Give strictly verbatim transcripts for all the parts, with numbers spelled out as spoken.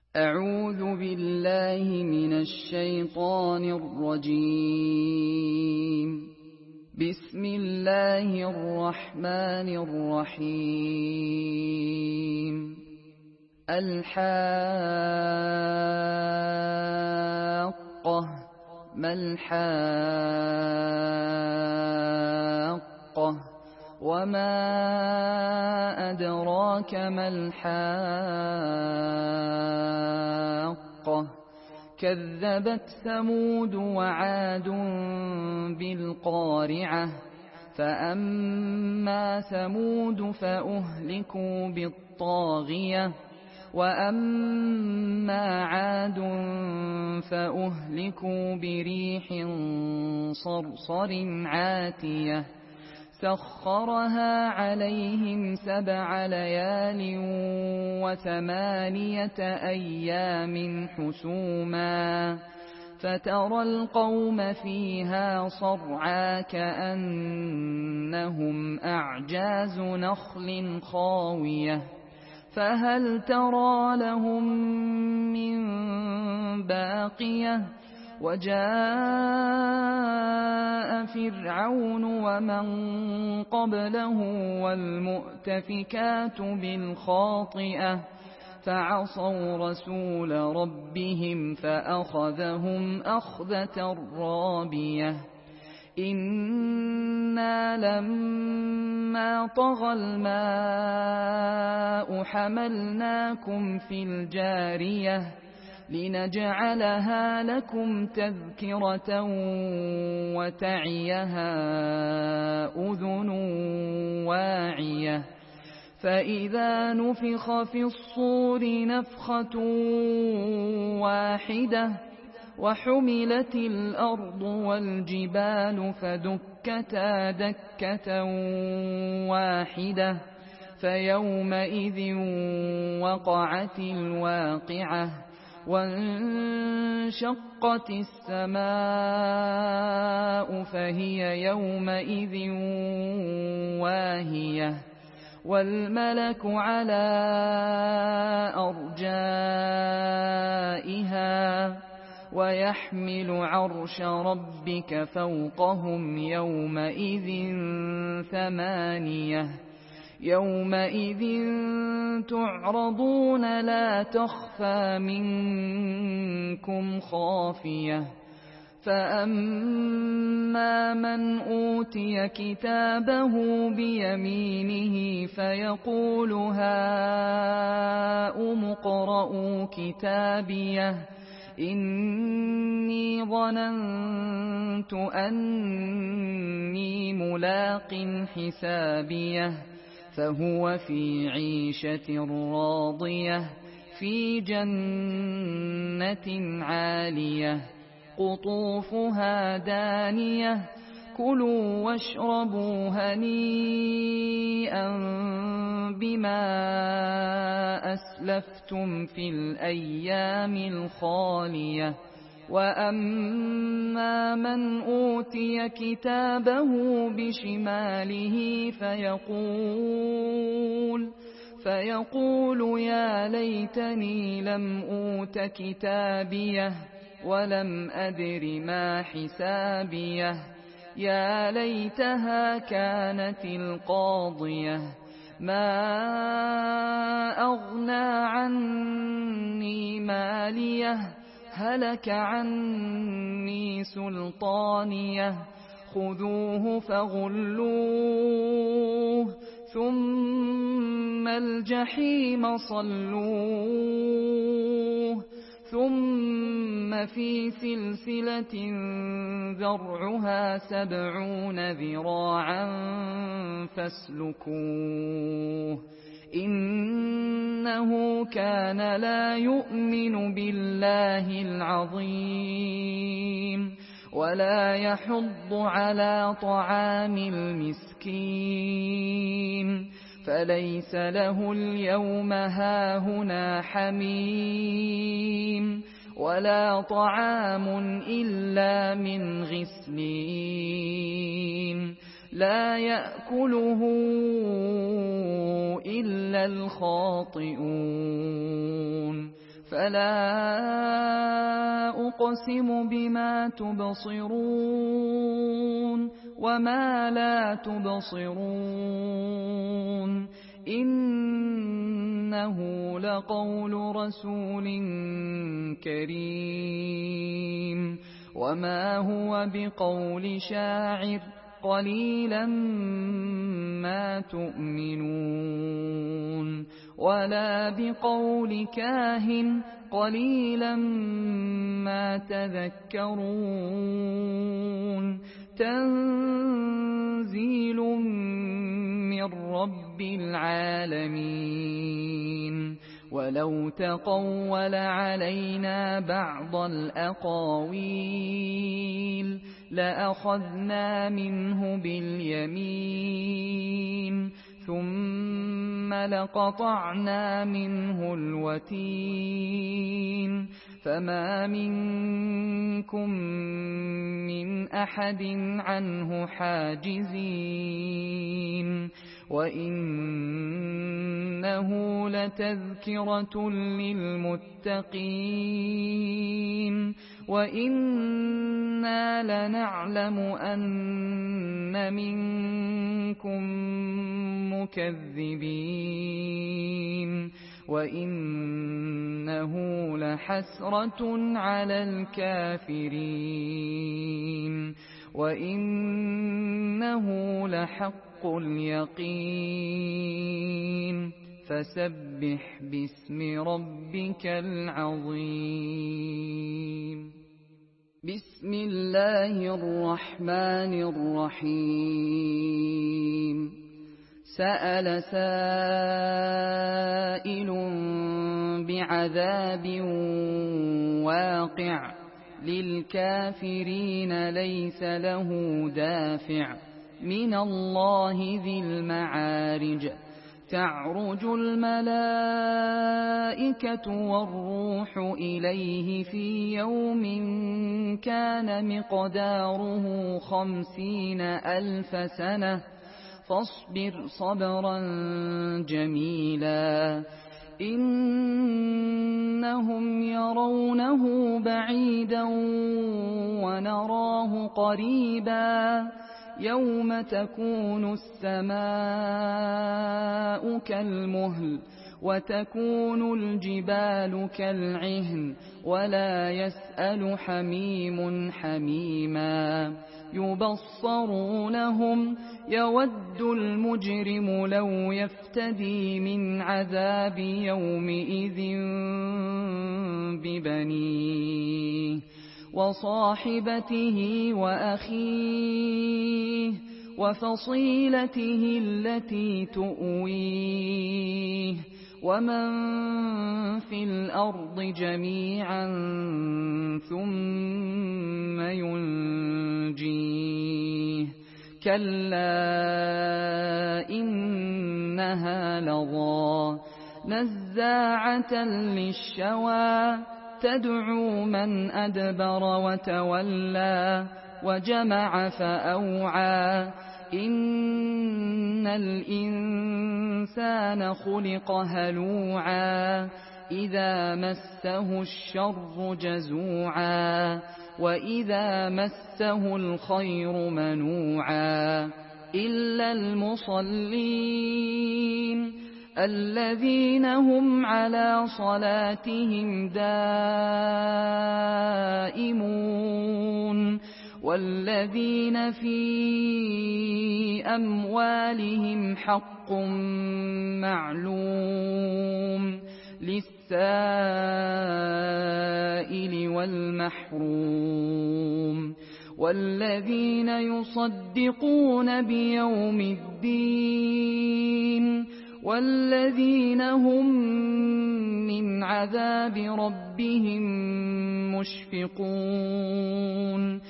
أعوذ بالله من الشيطان الرجيم. بسم الله الرحمن الرحيم. الحاقة ما الحاقة وما أدراك ما الحاقة كذبت ثمود وعاد بالقارعة فأما ثمود فأهلكوا بالطاغية وأما عاد فأهلكوا بريح صرصر عاتية سخرها عليهم سبع ليال وثمانية أيام حسوما فترى القوم فيها صرعا كأنهم أعجاز نخل خاوية فهل ترى لهم من باقية وجاء فرعون ومن قبله والمؤتفكات بالخاطئة فعصوا رسول ربهم فأخذهم أخذة رابية إنا لما طغى الماء حملناكم في الجارية لنجعلها لكم تذكرة وتعيها أذن واعية فإذا نفخ في الصور نفخة واحدة وحملت الأرض والجبال فدكتا دكة واحدة فيومئذ وقعت الواقعة وانشقت السماء فهي يومئذ واهية والملك على أرجائها ويحمل عرش ربك فوقهم يومئذ ثمانية يومئذ تعرضون لا تخفى منكم خافية فأما من أوتي كتابه بيمينه فيقول هاؤم اقرءوا كتابيه إني ظننت أني ملاق حسابيه فهو في عيشة راضية في جنة عالية قطوفها دانية كلوا واشربوا هنيئا بما أسلفتم في الأيام الخالية وأما من أوتي كتابه بشماله فيقول فيقول يا ليتني لم أوت كتابيه ولم أدر ما حسابيه يا ليتها كانت القاضية ما أغنى عني ماليه هلك عني سلطانيه خذوه فغلوه ثم الجحيم صلوه ثم في سلسلة ذرعها سبعون ذراعا فاسلكوه إنه كان لا يؤمن بالله العظيم ولا يحض على طعام المسكين فليس له اليوم هاهنا حميم ولا طعام إلا من غسلين لا يأكله إلا الخاطئون فلا أقسم بما تبصرون وما لا تبصرون إنه لقول رسول كريم وما هو بقول شاعر قليلا ما تؤمنون ولا بقول كاهن قليلا ما تذكرون تنزيل من رب العالمين ولو تقول علينا بعض الأقاويل لأخذنا منه باليمين ثم لقطعنا منه الوتين فما منكم من أحد عنه حاجزين وإنه لتذكرة للمتقين وإنا لنعلم أن منكم مكذبين وإنه لحسرة على الكافرين وإنه لحق اليقين فسبح باسم ربك العظيم بسم الله الرحمن الرحيم سأل سائل بعذاب واقع للكافرين ليس له دافع من الله ذي المعارج تعرج الملائكة والروح إليه في يوم كان مقداره خمسين ألف سنة فاصبر صبرا جميلا إنهم يرونه بعيدا ونراه قريبا يوم تكون السماء كالمهل وتكون الجبال كالعهن ولا يسأل حميم حميما يبصرونهم يود المجرم لو يفتدي من عذاب يومئذ ببنيه وصاحبته وأخيه وفصيلته التي تؤويه ومن في الأرض جميعا ثم ينجيه كلا إنها لظى نزاعة للشوى تدعو من أدبر وتولى وجمع فأوعى إن الإنسان خلق هلوعا إذا مسه الشر جزوعا وإذا مسه الخير منوعا إلا المصلين الذين هم على صلاتهم دائمون والذين في أموالهم حق معلوم للسائل والمحروم والذين يصدقون بيوم الدين والذين هم من عذاب ربهم مشفقون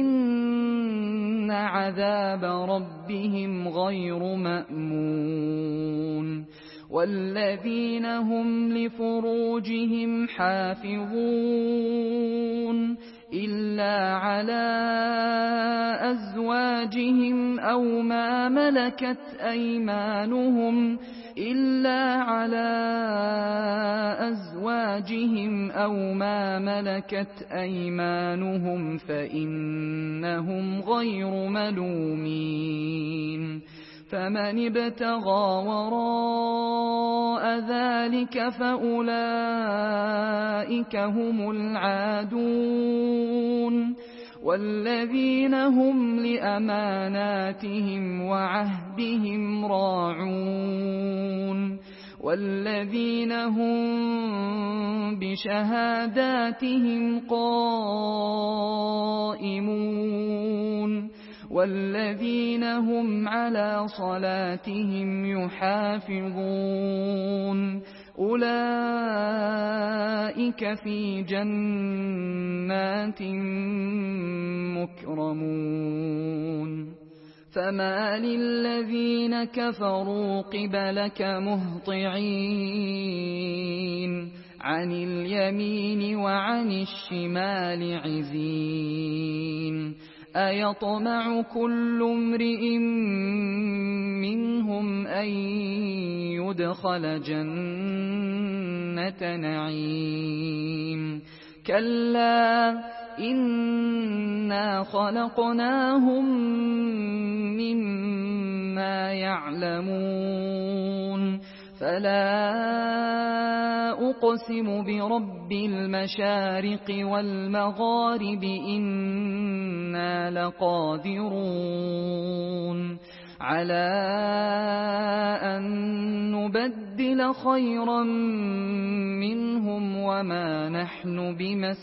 إن عذاب ربهم غير مأمون والذين هم لفروجهم حافظون إلا على أزواجهم أو ما ملكت أيمانهم إلا على أزواجهم أو ما ملكت أيمانهم فإنهم غير ملومين فمن ابتغى وراء ذلك فأولئك هم العادون والذين هم لأماناتهم وعهدهم راعون والذين هم بشهاداتهم قائمون والذين هم على صلاتهم يحافظون أولئك في جنات مكرمون فما للذين كفروا قبلك مهطعين عن اليمين وعن الشمال عزين أيطمع كل امرئ منهم أن يدخل جنة نعيم كلا إنا خلقناهم مما يعلمون فلا أقسم برب المشارق والمغارب إنا لقادرون على أن نبدل خيرا منهم وما نحن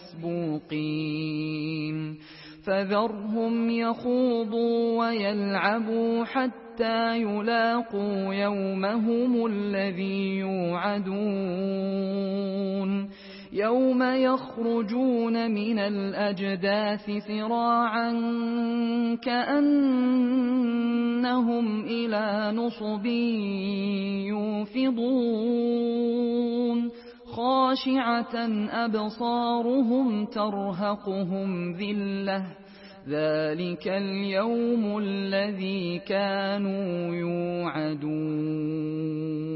بمسبوقين فذرهم يخوضوا ويلعبوا حتى يلاقوا يومهم الذي يوعدون يوم يخرجون من الأجداث سراعا كأنهم إلى نصب يوفضون خاشعة أبصارهم ترهقهم ذلة ذلك اليوم الذي كانوا يوعدون